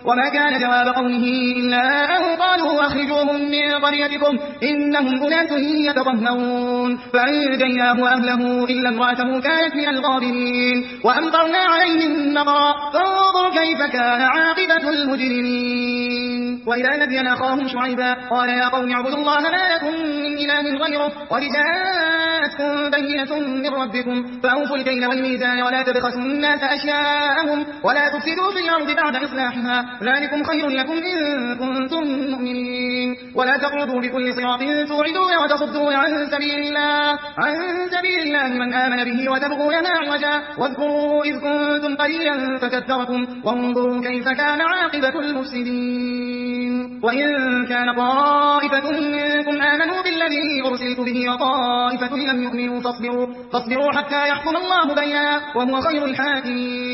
وما كان جواب قومه إلا أن قالوا أخرجوهم من قريتكم إنهم أناس يتطهرون فأنجيناه وأهله إلا امرأته كانت من الغابرين وأمطرنا عليهم مطرا فانظر كيف كان عاقبة المجرمين. وإلى مدين أخاهم شعيبا قال يا قوم اعبدوا الله ما لكم من إله غيره قد جاءتكم بينة من ربكم فأوفوا الكيل والميزان ولا تبخسوا الناس أشياءهم ولا تفسدوا في الأرض بعد إصلاحها ذلكم خير لكم إن كنتم مؤمنين. ولا تقعدوا بكل صراط توعدون وتصدون عن سبيل الله من آمن به وتبغونها عوجا واذكروا إذ كنتم قليلا فكثركم وانظروا كيف كان عاقبة المفسدين. وإن كان طائفة منكم آمنوا بالذي أرسلت به وطائفة لم يؤمنوا فاصبروا حتى يحكم الله بيننا وهو خير الحاكمين.